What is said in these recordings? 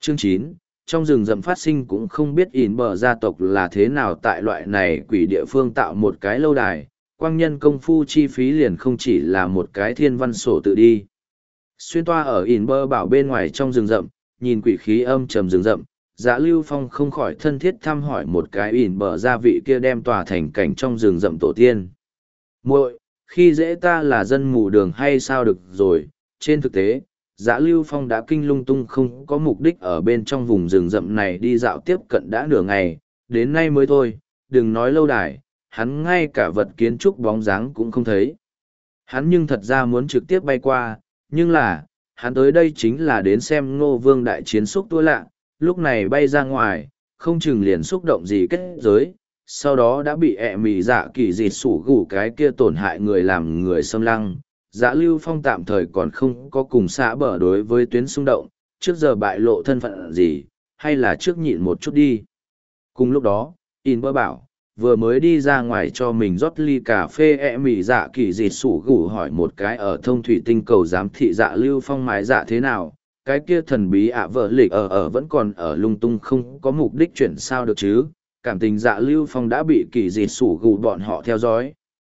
Chương 9, trong rừng rậm phát sinh cũng không biết ỉn bờ gia tộc là thế nào tại loại này quỷ địa phương tạo một cái lâu đài, quang nhân công phu chi phí liền không chỉ là một cái thiên văn sổ tự đi. Xuyên toa ở ỉn bờ bảo bên ngoài trong rừng rậm, nhìn quỷ khí âm trầm rừng rậm, Dạ Lưu Phong không khỏi thân thiết thăm hỏi một cái ỉn bờ gia vị kia đem tòa thành cảnh trong rừng rậm tổ tiên. Muội, khi dễ ta là dân mù đường hay sao được rồi, trên thực tế, Dạ Lưu Phong đã kinh lung tung không có mục đích ở bên trong vùng rừng rậm này đi dạo tiếp cận đã nửa ngày, đến nay mới thôi, đừng nói lâu đài, hắn ngay cả vật kiến trúc bóng dáng cũng không thấy. Hắn nhưng thật ra muốn trực tiếp bay qua, nhưng là, hắn tới đây chính là đến xem Ngô Vương đại chiến xúc tua lạ, lúc này bay ra ngoài, không chừng liền xúc động gì kết giới, sau đó đã bị mì dạ kỳ dịt sủ gù cái kia tổn hại người làm người xâm lăng. Dạ Lưu Phong tạm thời còn không có cùng xã bờ đối với tuyến xung động, trước giờ bại lộ thân phận gì, hay là trước nhịn một chút đi. Cùng lúc đó, In bơ bảo, vừa mới đi ra ngoài cho mình rót ly cà phê mì dạ kỳ dịt sủ gù hỏi một cái ở thông thủy tinh cầu giám thị Dạ Lưu Phong mái dạ thế nào, cái kia thần bí vợ lịch ở vẫn còn ở lung tung không có mục đích chuyển sao được chứ, cảm tình Dạ Lưu Phong đã bị kỳ dịt sủ gù bọn họ theo dõi.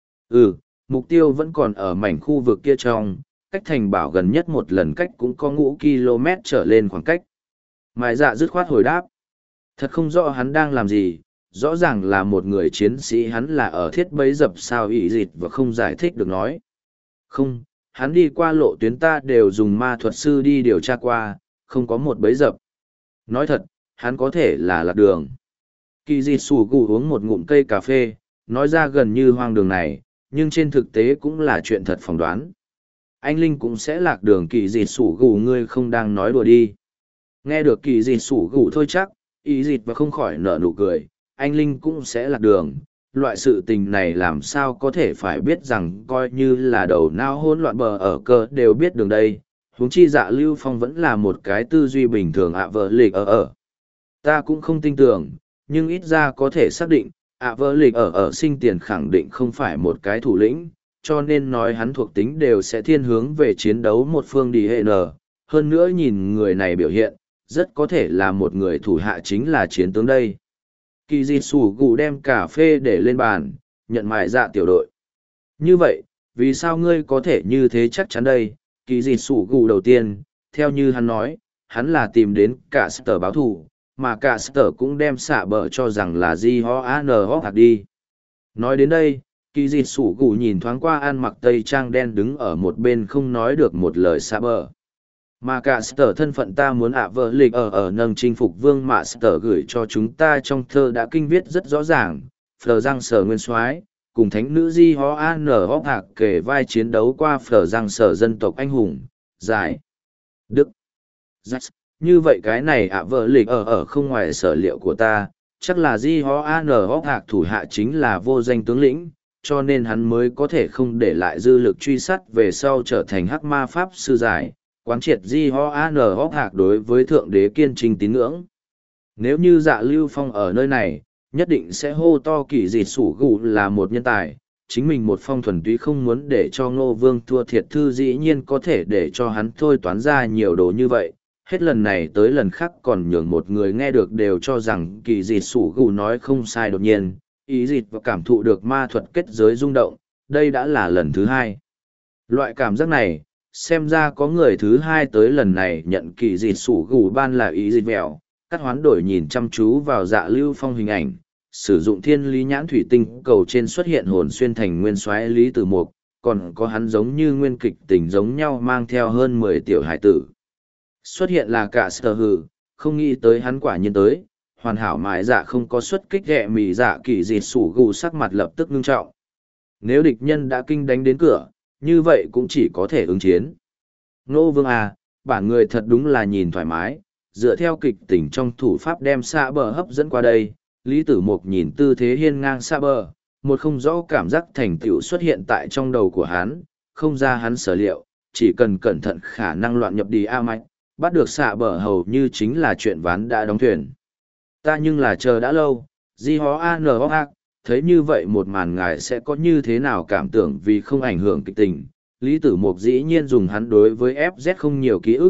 Mục tiêu vẫn còn ở mảnh khu vực kia trong, cách thành bảo gần nhất một lần cách cũng có ngũ km trở lên khoảng cách. Mai dạ dứt khoát hồi đáp. Thật không rõ hắn đang làm gì, rõ ràng là một người chiến sĩ hắn là ở thiết bấy dập sao ỉ dịt và không giải thích được nói. Không, hắn đi qua lộ tuyến ta đều dùng ma thuật sư đi điều tra qua, không có một bấy dập. Nói thật, hắn có thể là lạc đường. Kỳ dịt sủ gù uống một ngụm cây cà phê, nói ra gần như hoang đường này, nhưng trên thực tế cũng là chuyện thật phỏng đoán. Anh Linh cũng sẽ lạc đường kỳ dịt sủ gù ngươi không đang nói đùa đi. Nghe được kỳ dịt sủ gù thôi chắc, ý dịt và không khỏi nở nụ cười, anh Linh cũng sẽ lạc đường. Loại sự tình này làm sao có thể phải biết rằng coi như là đầu não hỗn loạn bờ ở cơ đều biết đường đây. Huống chi Dạ Lưu Phong vẫn là một cái tư duy bình thường vợ lịch ở. Ta cũng không tin tưởng, nhưng ít ra có thể xác định, vợ lịch ở sinh tiền khẳng định không phải một cái thủ lĩnh, cho nên nói hắn thuộc tính đều sẽ thiên hướng về chiến đấu một phương đi hệ nở. Hơn nữa nhìn người này biểu hiện, rất có thể là một người thủ hạ chính là chiến tướng đây. Kỳ dịt sủ gù đem cà phê để lên bàn, nhận mại dạ tiểu đội. Như vậy, vì sao ngươi có thể như thế chắc chắn đây? Kỳ dịt sủ gù đầu tiên, theo như hắn nói, hắn là tìm đến cả sở báo thù, mà cả sở cũng đem xạ bờ cho rằng là di ho an ho hạc đi. Nói đến đây, kỳ dịt sủ gù nhìn thoáng qua ăn mặc tây trang đen đứng ở một bên không nói được một lời xạ bờ. Mà cả sở thân phận ta muốn vợ lịch ở nâng chinh phục vương mạ sở gửi cho chúng ta trong thơ đã kinh viết rất rõ ràng, phờ răng sở nguyên soái cùng thánh nữ di ho an ho hạc kể vai chiến đấu qua phờ răng sở dân tộc anh hùng, giải, đức, như vậy cái này vợ lịch ở không ngoài sở liệu của ta, chắc là di ho an ho hạc thủ hạ chính là vô danh tướng lĩnh, cho nên hắn mới có thể không để lại dư lực truy sát về sau trở thành hắc ma pháp sư giải, quán triệt di ho an ho hạc đối với thượng đế kiên trinh tín ngưỡng. Nếu như Dạ Lưu Phong ở nơi này, nhất định sẽ hô to kỳ dịt sủ gù là một nhân tài, chính mình một phong thuần túy không muốn để cho Ngô Vương thua thiệt thư dĩ nhiên có thể để cho hắn thôi toán ra nhiều đồ như vậy. Hết lần này tới lần khác còn nhường một người nghe được đều cho rằng kỳ dịt sủ gù nói không sai đột nhiên, ý dịt và cảm thụ được ma thuật kết giới rung động, đây đã là lần thứ hai. Loại cảm giác này, xem ra có người thứ hai tới lần này nhận kỳ dịt sủ gù ban là ý dịt vẹo, cắt hoán đổi nhìn chăm chú vào Dạ Lưu Phong hình ảnh, sử dụng thiên lý nhãn thủy tinh cầu trên xuất hiện hồn xuyên thành nguyên soái Lý Tử Mục, còn có hắn giống như nguyên kịch tình giống nhau mang theo hơn 10 tiểu hải tử. Xuất hiện là cả sở hử, không nghĩ tới hắn quả nhiên tới, hoàn hảo mãi dạ không có xuất kích ghẹ mì dạ kỳ dịt sủ gù sắc mặt lập tức ngưng trọng. Nếu địch nhân đã kinh đánh đến cửa, như vậy cũng chỉ có thể ứng chiến. Ngô Vương à, bản người thật đúng là nhìn thoải mái, dựa theo kịch tình trong thủ pháp đem xạ bờ hấp dẫn qua đây, Lý Tử Mục nhìn tư thế hiên ngang xạ bờ, một không rõ cảm giác thành tựu xuất hiện tại trong đầu của hắn, không ra hắn sở liệu, chỉ cần cẩn thận khả năng loạn nhập đi mạnh, bắt được xạ bờ hầu như chính là chuyện ván đã đóng thuyền. Ta nhưng là chờ đã lâu, di hó an ho hạc, thấy như vậy một màn ngài sẽ có như thế nào cảm tưởng vì không ảnh hưởng kịch tình. Lý Tử Mục dĩ nhiên dùng hắn đối với FZ không nhiều ký ức,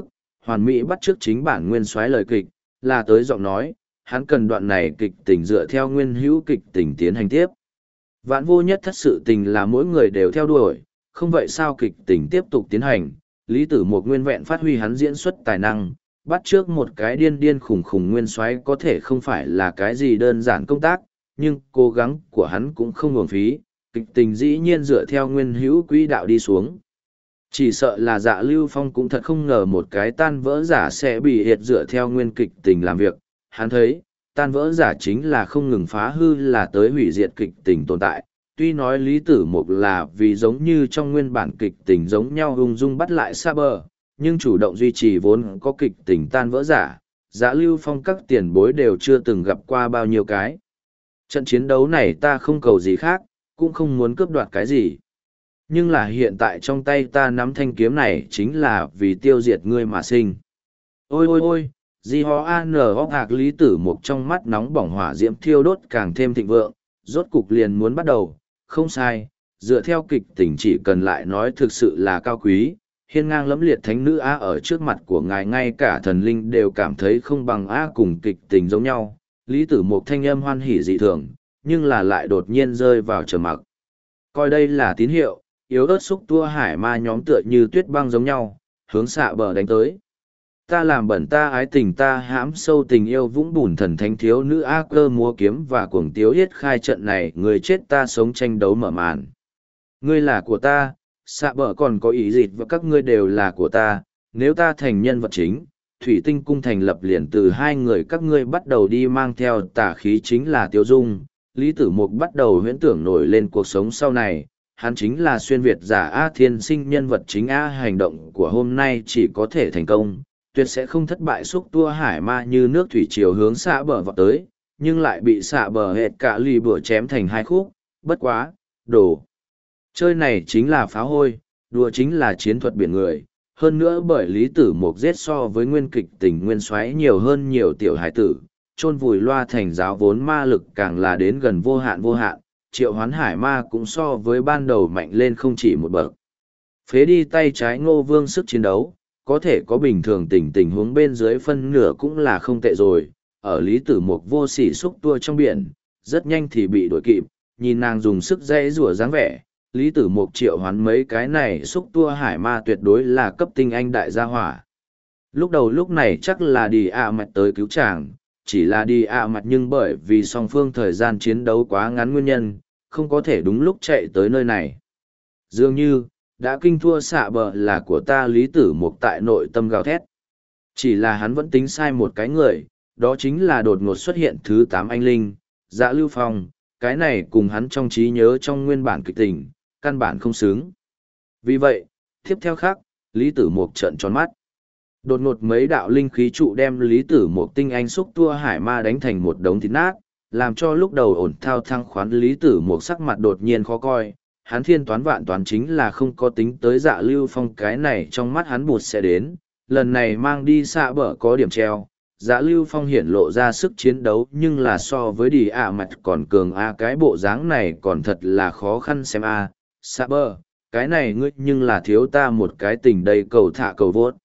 hoàn mỹ bắt chước chính bản nguyên soái lời kịch, là tới giọng nói, hắn cần đoạn này kịch tình dựa theo nguyên hữu kịch tình tiến hành tiếp. Vạn vô nhất thất sự tình là mỗi người đều theo đuổi, không vậy sao kịch tình tiếp tục tiến hành, Lý Tử Mục nguyên vẹn phát huy hắn diễn xuất tài năng, bắt trước một cái điên điên khủng khủng nguyên soái có thể không phải là cái gì đơn giản công tác, nhưng cố gắng của hắn cũng không uổng phí, kịch tình dĩ nhiên dựa theo nguyên hữu quỹ đạo đi xuống. Chỉ sợ là Dạ Lưu Phong cũng thật không ngờ một cái tan vỡ giả sẽ bị hiệt dựa theo nguyên kịch tình làm việc, hắn thấy, tan vỡ giả chính là không ngừng phá hư là tới hủy diệt kịch tình tồn tại. Tuy nói Lý Tử Mục là vì giống như trong nguyên bản kịch tình giống nhau ung dung bắt lại Saber, nhưng chủ động duy trì vốn có kịch tình tan vỡ giả, Dạ Lưu Phong các tiền bối đều chưa từng gặp qua bao nhiêu cái. Trận chiến đấu này ta không cầu gì khác, cũng không muốn cướp đoạt cái gì. Nhưng là hiện tại trong tay ta nắm thanh kiếm này chính là vì tiêu diệt ngươi mà sinh. Ôi ôi ôi, di ho an hóc hạc Lý Tử Mục trong mắt nóng bỏng hỏa diễm thiêu đốt càng thêm thịnh vượng, rốt cục liền muốn bắt đầu, không sai, dựa theo kịch tình chỉ cần lại nói thực sự là cao quý, hiên ngang lẫm liệt thánh nữ A ở trước mặt của ngài ngay cả thần linh đều cảm thấy không bằng A cùng kịch tình giống nhau. Lý Tử Mục thanh âm hoan hỉ dị thường, nhưng là lại đột nhiên rơi vào trầm mặc. Coi đây là tín hiệu, yếu ớt xúc tua hải ma nhóm tựa như tuyết băng giống nhau, hướng xạ bờ đánh tới. Ta làm bẩn ta ái tình ta hãm sâu tình yêu vũng bùn thần thánh thiếu nữ A cơ múa kiếm và cuồng tiếu yết khai trận này người chết ta sống tranh đấu mở màn. Ngươi là của ta, xạ bờ còn có ý dịch và các ngươi đều là của ta, nếu ta thành nhân vật chính, thủy tinh cung thành lập liền từ hai người các ngươi bắt đầu đi mang theo tà khí chính là Tiêu Dung. Lý Tử Mục bắt đầu huyễn tưởng nổi lên cuộc sống sau này, hắn chính là xuyên Việt giả A thiên sinh nhân vật chính A hành động của hôm nay chỉ có thể thành công, tuyệt sẽ không thất bại xúc tua hải ma như nước thủy triều hướng xạ bờ vọt tới, nhưng lại bị xạ bờ hệt cả lì bữa chém thành hai khúc, bất quá, đồ. Chơi này chính là phá hôi, đùa chính là chiến thuật biển người, hơn nữa bởi Lý Tử Mục giết so với nguyên kịch tình nguyên xoáy nhiều hơn nhiều tiểu hải tử, chôn vùi loa thành giáo vốn ma lực càng là đến gần vô hạn vô hạn, triệu hoán hải ma cũng so với ban đầu mạnh lên không chỉ một bậc. Phế đi tay trái Ngô Vương sức chiến đấu, có thể có bình thường tình huống bên dưới phân nửa cũng là không tệ rồi, ở Lý Tử Mục vô sỉ xúc tua trong biển, rất nhanh thì bị đuổi kịp, nhìn nàng dùng sức dây rủa dáng vẻ, Lý Tử Mục triệu hoán mấy cái này xúc tua hải ma tuyệt đối là cấp tinh anh đại gia hỏa. Lúc này chắc là đi ạ mặt tới cứu chàng, chỉ là đi ạ mặt nhưng bởi vì song phương thời gian chiến đấu quá ngắn nguyên nhân, không có thể đúng lúc chạy tới nơi này. Dường như, đã kinh thua xạ bờ là của ta Lý Tử Mục tại nội tâm gào thét. Chỉ là hắn vẫn tính sai một cái người, đó chính là đột ngột xuất hiện thứ 8 anh linh, Dạ Lưu Phong, cái này cùng hắn trong trí nhớ trong nguyên bản kịch tình, căn bản không xứng. Vì vậy, tiếp theo khác, Lý Tử Mục trợn tròn mắt. Đột ngột mấy đạo linh khí trụ đem Lý Tử Mục tinh anh xúc tua hải ma đánh thành một đống thịt nát, làm cho lúc đầu ổn thao thăng khoán Lý Tử Mục sắc mặt đột nhiên khó coi. Hắn thiên toán vạn toán chính là không có tính tới Dạ Lưu Phong cái này trong mắt hắn bụt sẽ đến, lần này mang đi xạ bờ có điểm treo. Dạ Lưu Phong hiển lộ ra sức chiến đấu nhưng là so với đi ạ mặt còn cường a cái bộ dáng này còn thật là khó khăn xem a. Xạ bờ, cái này ngươi nhưng là thiếu ta một cái tình đây cầu thả cầu vốt.